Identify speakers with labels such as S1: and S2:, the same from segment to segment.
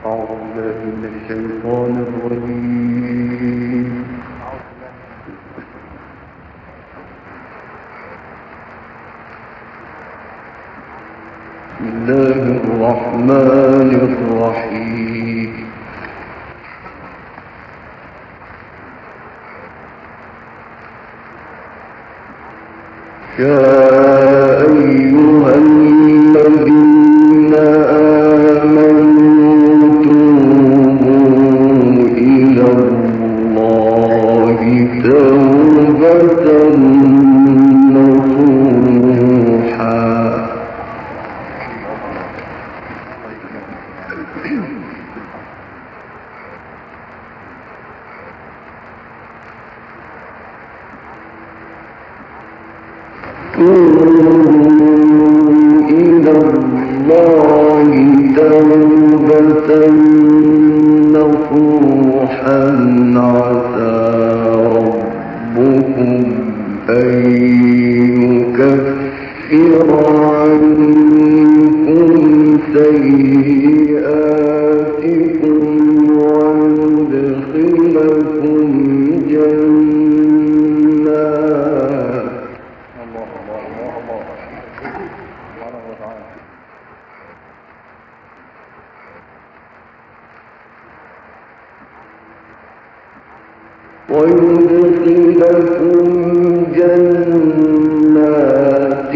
S1: أعوذ بالله من الشيطان الرجيم. بسم الله الرحمن الرحيم. يا أيها الذين آمنوا توبوا إلى الله توبة نصوحا ويدخلكم جنات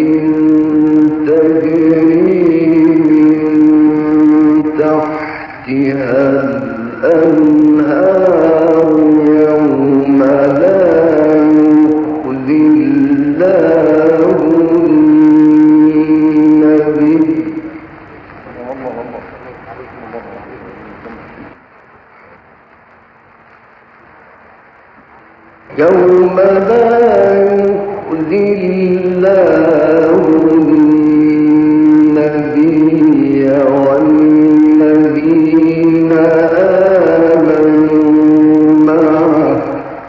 S1: تجري من تحتها الأنهار يوم لا يخزي الله النبي يوم لا يخزي الله النبي والذين آمنوا معه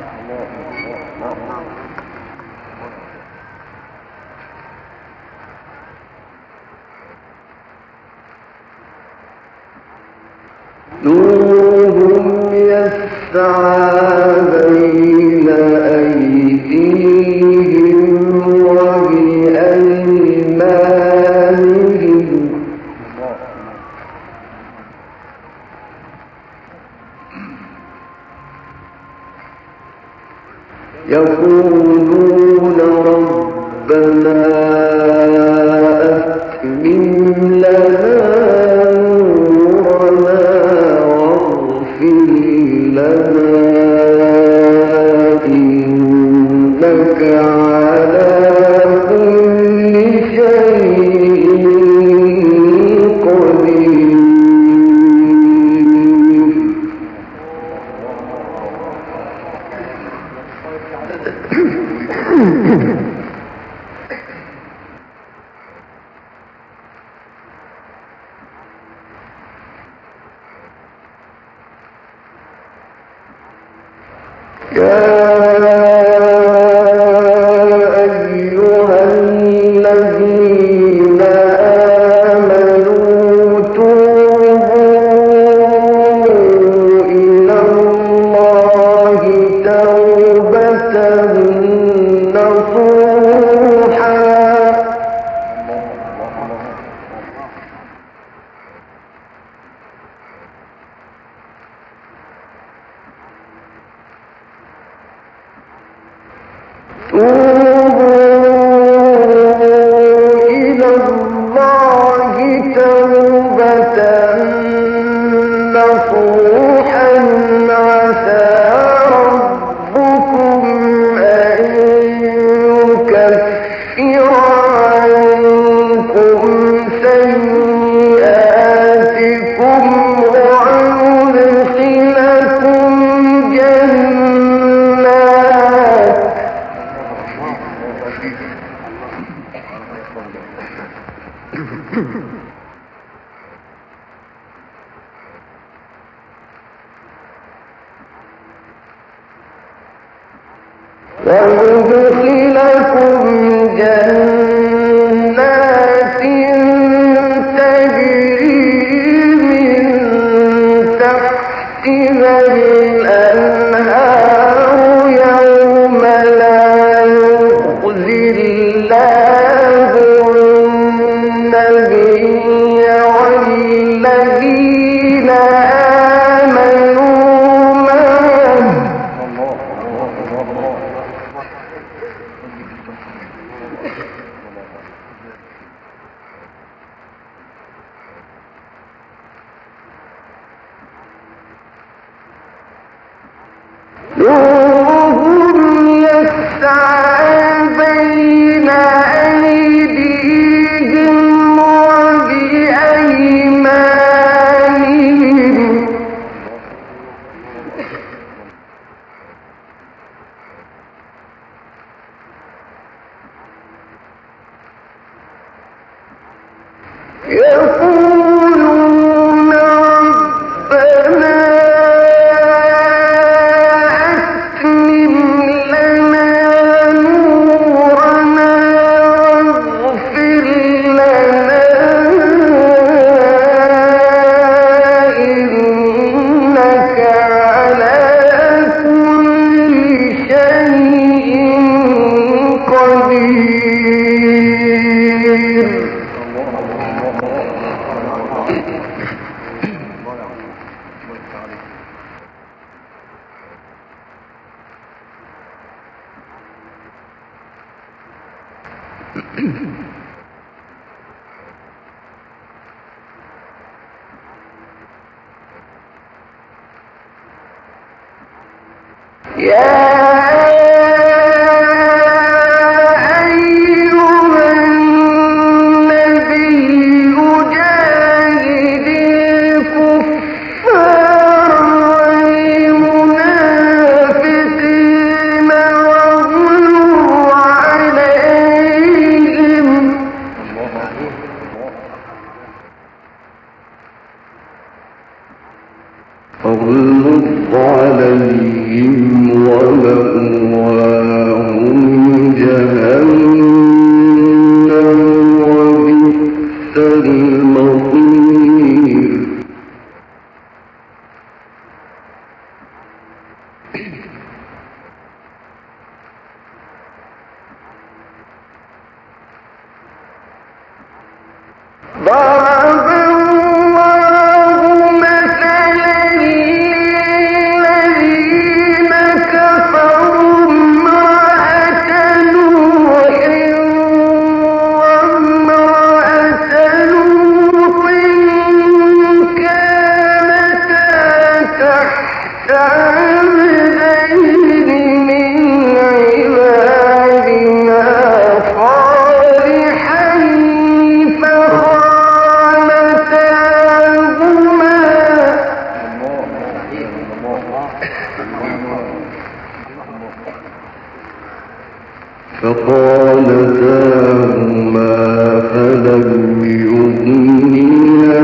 S1: نورهم يسعى بين أيديهم وبأيمانهم يقولون ربنا أتمم لنا نورنا واغفر لنا إنك على كل شيء قدير. يا أيها الذين آمنوا توبوا إلى الله توبة نصوحا ويدخلكم جنات تجري من الذين آمنوا معه نورهم يسعى بين أيديهم وبأيمانهم يقولون ربنا أتمم لنا نورنا واغفر لنا إنك على كل شيء قدير. يا أيها النبي جاهد الكفار والمنافقين واغلظ عليهم ومأواهم جهنم وبئس المصير. ضرب الله مثلا للذين كفروا امرأة نوح وامرأة لوط كانتا تحت عبدين من عبادنا صالحين فخانتاهما فلم يغنيا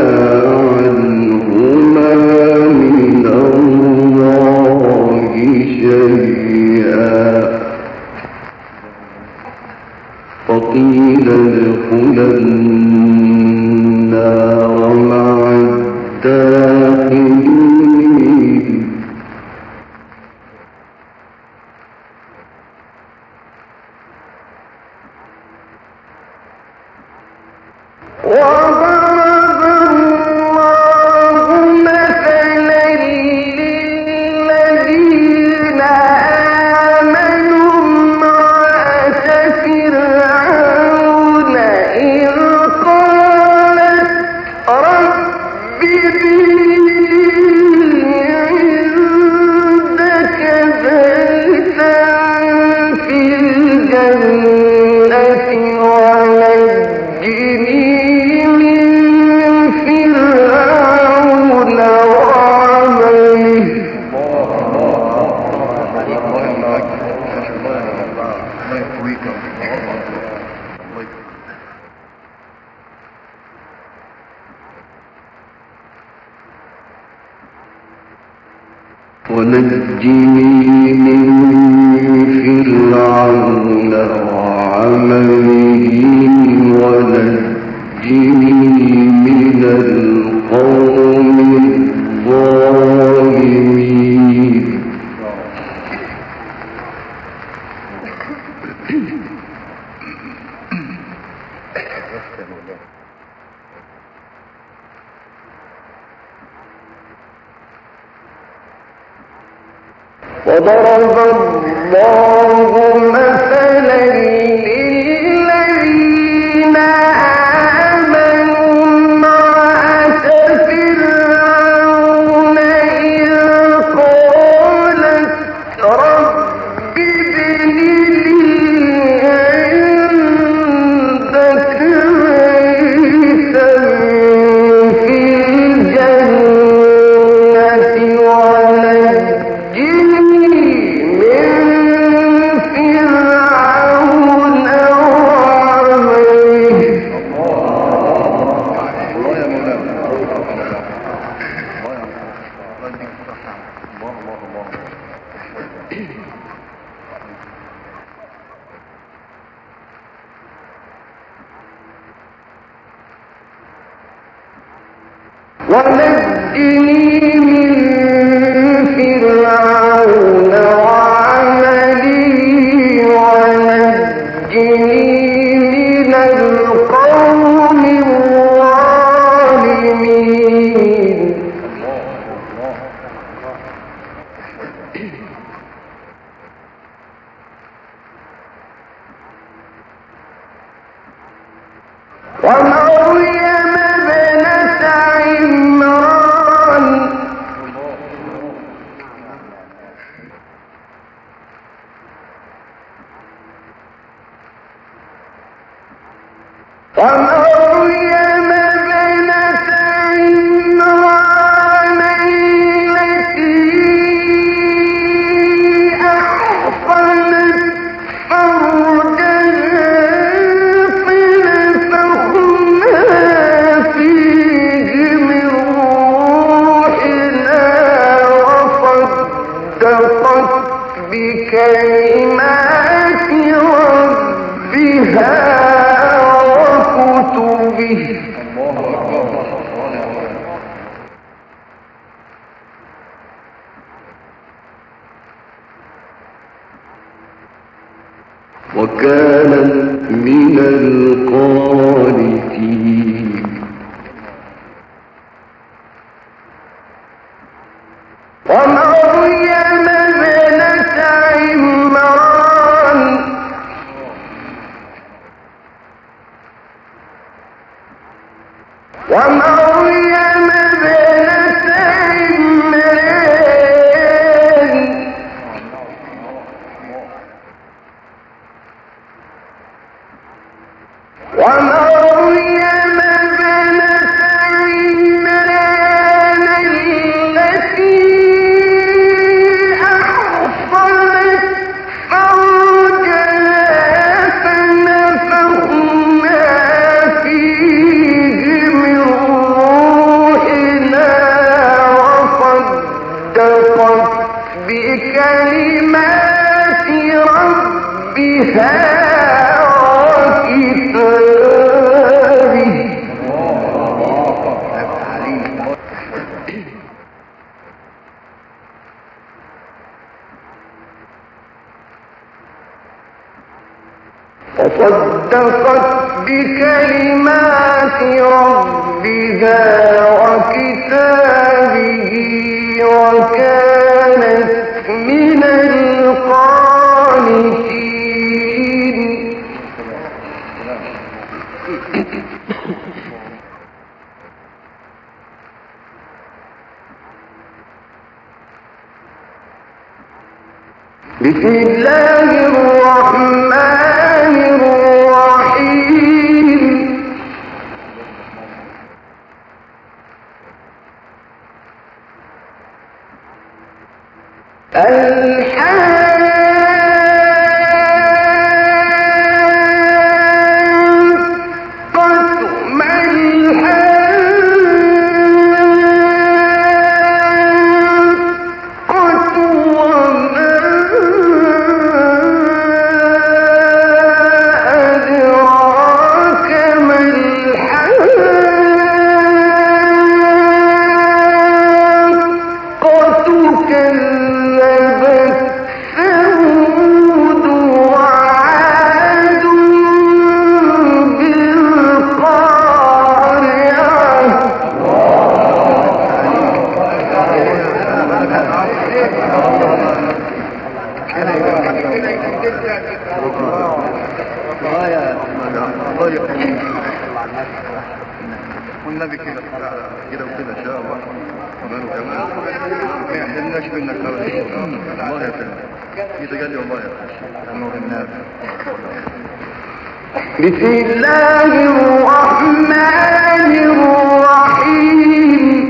S1: عنهما من الله شيئا وقيل ادخلا النار مع الداخلين. وضرب الله مثلا للذين آمنوا امرأة فرعون إذ قالت رب ابن لي عندك بيتا في الجنة ونجني من فرعون وعمله. ونجني من فرعون وعمله ونجني من القوم الظالمين. وضرب الله مثلا للذين آمنوا امرأة فرعون إذ قالت رب ابن لي عندك بيتا في الجنة ونجني من فرعون وعمله. ونجني من فرعون وعمله ونجني من القوم الظالمين. ومريم ابنة عمران ومريم ابنة عمران التي أحصنت فرجها فنفخنا فيه من روحنا وصدقت بكلمات ربها وكتبه. وكانت من القانتين. ومريم ابنة عمران ومريم ابنة عمران ومريم ابنة عمران التي أحصنت فرجها فنفخنا فيه من روحنا وصدقت بكلمات ربها وكتابه. وصدقت بكلمات ربها وكتابه وكانت من القانتين. بسم الله الرحمن الرحيم. الحاقة ما الحاقة وما أدراك ما الحاقة. كذبت
S2: والنبي كده كده وكده ان شاء الله كمان وكمان ما يحرمناش منك ابدا والله يا سيدي كده قال لي والله يا اخي نور الناس.
S1: بسم الله الرحمن الرحيم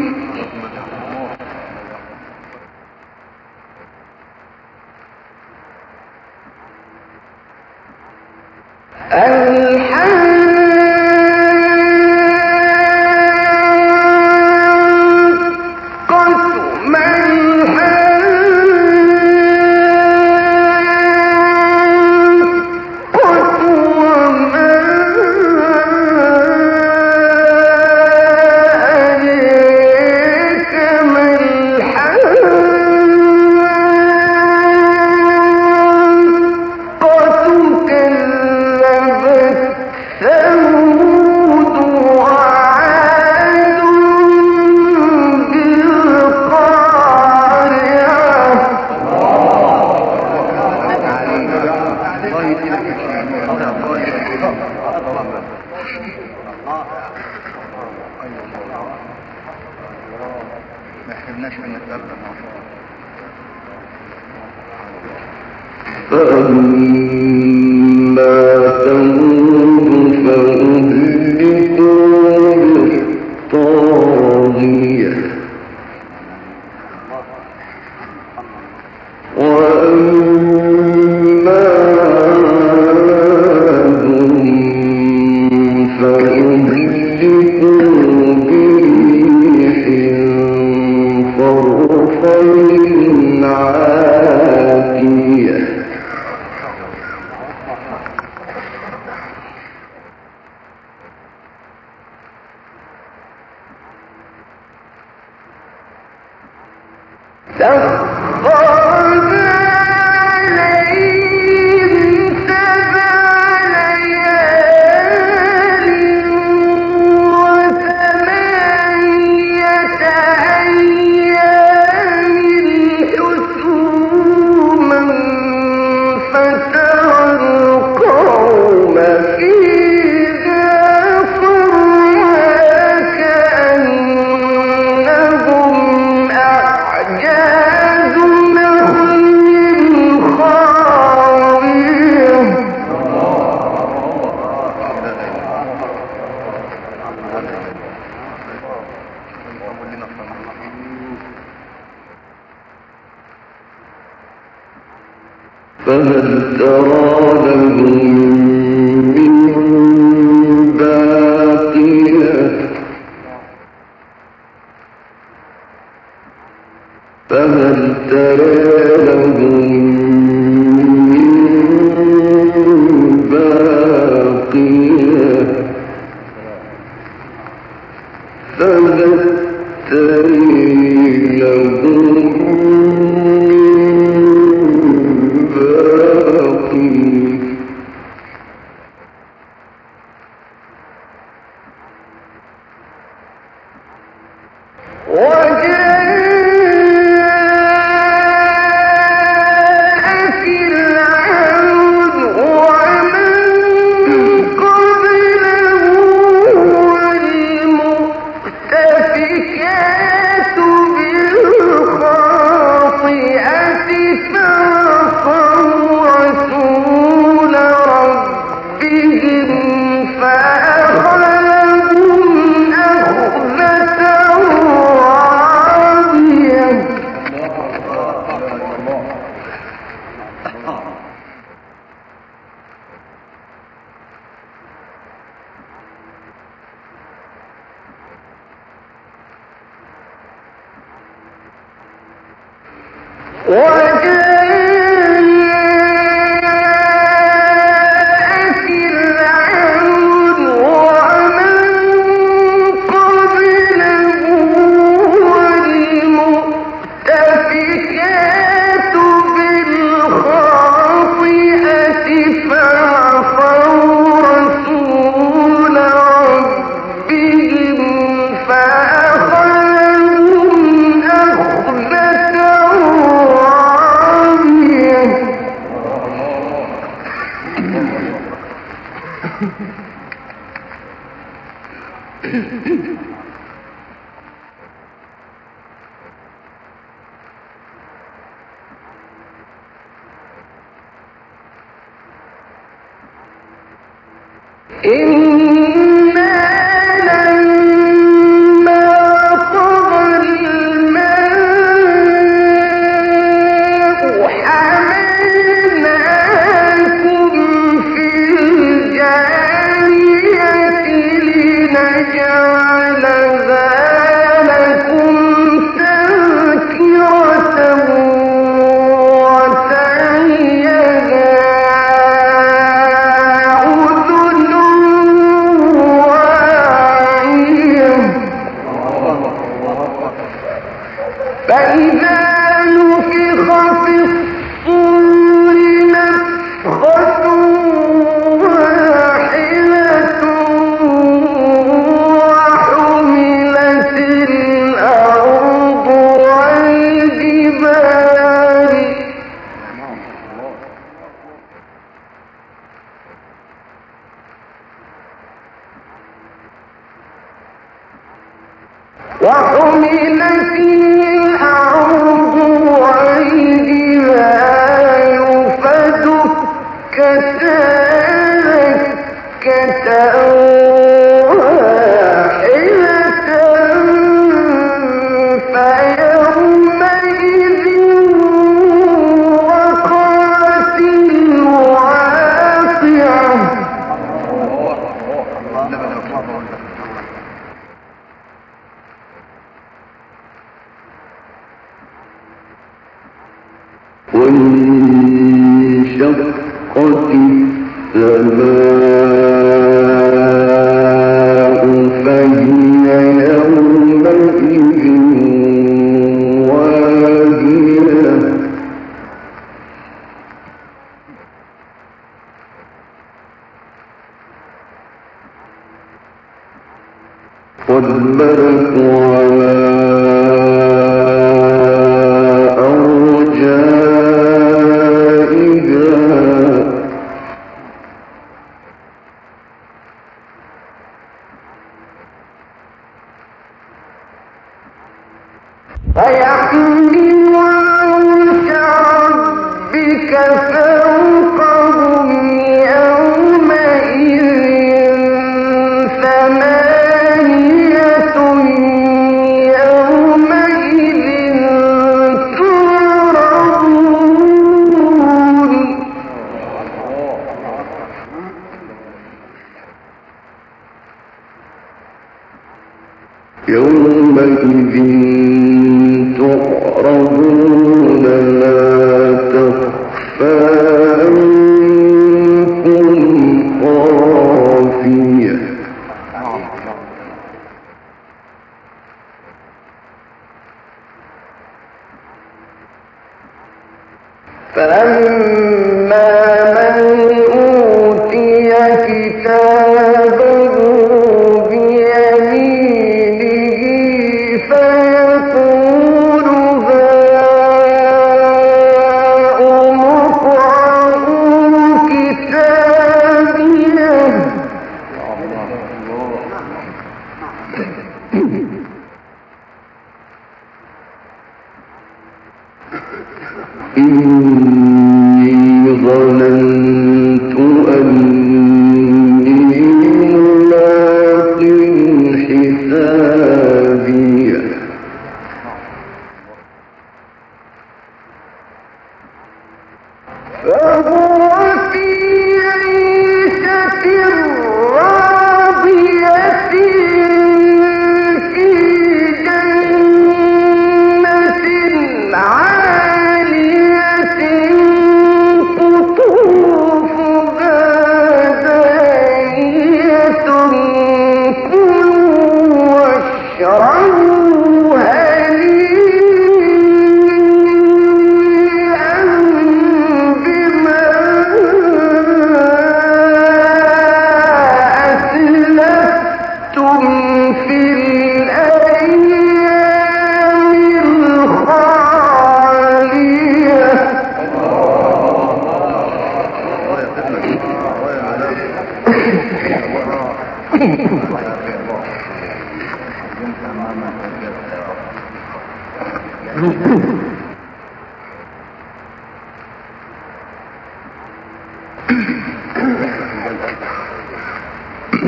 S2: ما يحرمناش منك ابدا.
S1: فأما ثمود فأهلكوا بالطاغية وأما عاد فأهلكوا بريح صرصر عاتية فهل ترى لهم من باقية فهل ترى لهم من باقية فهل لهم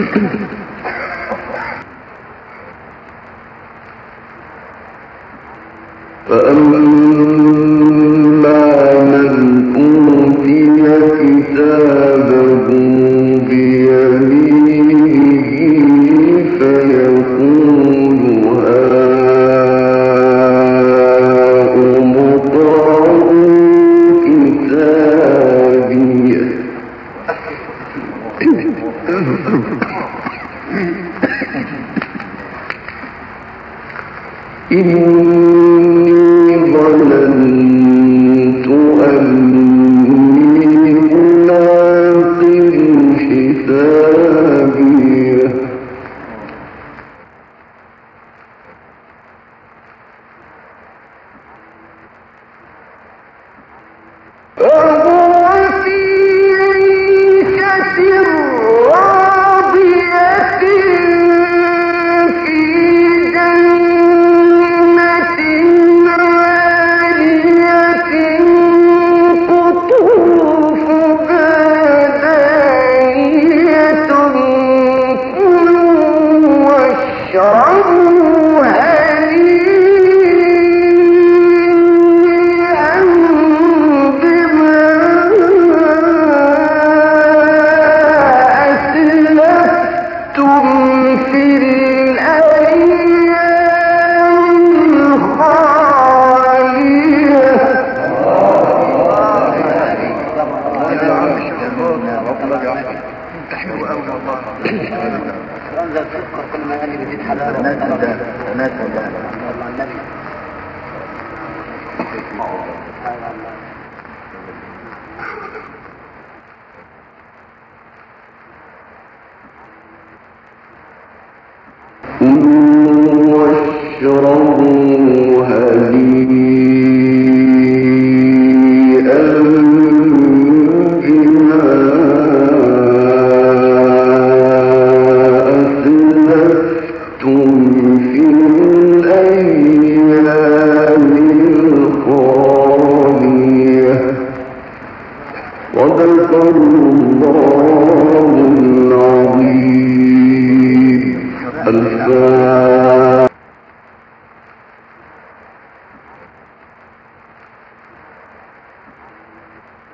S1: فأما من أوتي كتابه بيمينه فيقول هاؤم اقرءوا كتابيه إني ظننت أني ملاق حسابيه فهو في عيشة راضية في جنة عالية قطوفها دانية كلوا واشربوا هنيئا بما أسلفتم في الأيام الخالية
S3: رمز الفقه كل ما يلي بزيد حلاوة
S2: ناس
S1: كلوا واشربوا هنيئا بما أسلفتم في الأيام الخالية صدق الله العظيم. الفاتحة.